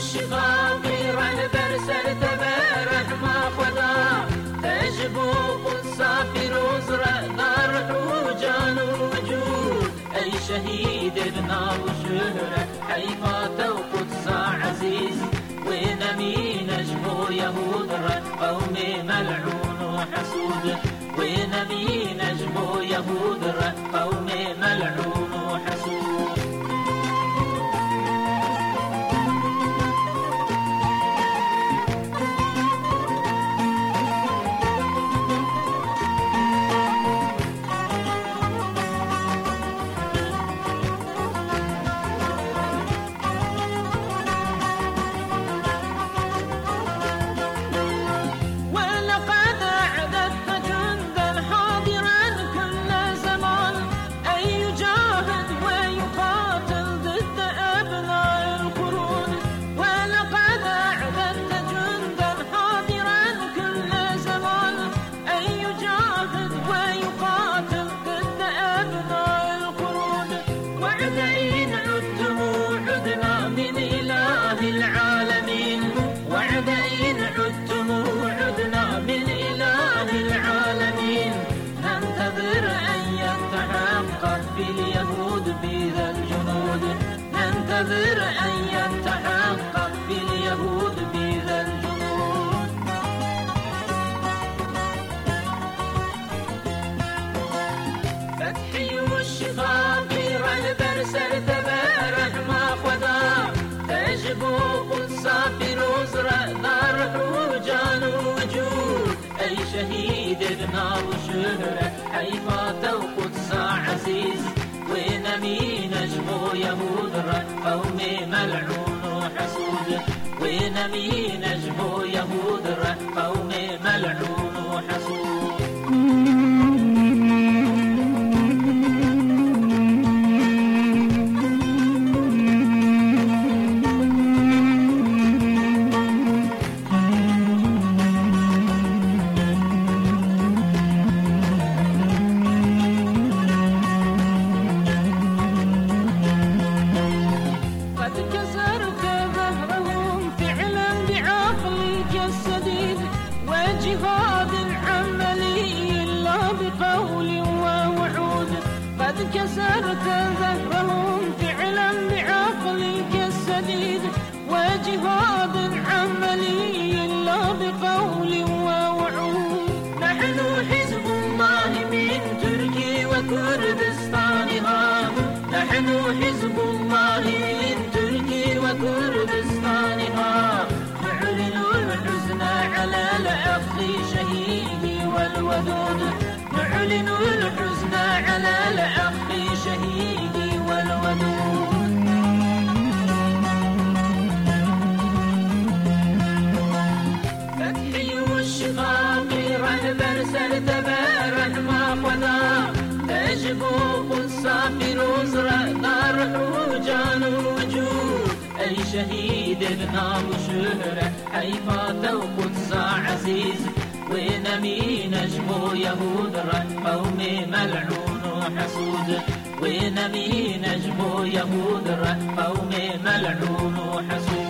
والشغال رعد برسل تبارك ما خدا تجبوق الصافي روزرة دار حوجان وجود أي شهيد بنار وشهرة حيفا وقدس عزيز وينمي نجمو يهود قومي ملعون وحسود وينمي نجمو يهود قومي ملعون وحسود ننتظر أن يتحقق باليهود بذا الجنود فتحي والشقاق رعد برسل تبارك ما خدا تجبوق الصافي روزرة دار حوجان وجود أي شهيد بنار وشهرة حيفا وقدس عزيز وينمي نجمو يهود قومي ملعون وحسود وينمي نجمو يهود قومي ملعون وحسود جهاد عملي لا بقول ووعود قد كسرت ظهرهم فعلا بعقلك السديد وجهاد عملي لا بقول ووعود نحن حزب الله من تركي وكردستانها نحن حزب الله من تركي وكردستانها نعلن الحزن على الأخ شهيدي والودود نعلن الحزن على الأخ شهيدي والودود فتحي والشقاق رعد برسل تبارك ما خدا تجبوق الصافي روزرة دار حوجان وجود أي شهيد بنار وشهرة حيفا وقدس عزيز وينمي نجمو يهود قومي ملعون وحسود وينمي نجمو يهود قومي ملعون وحسود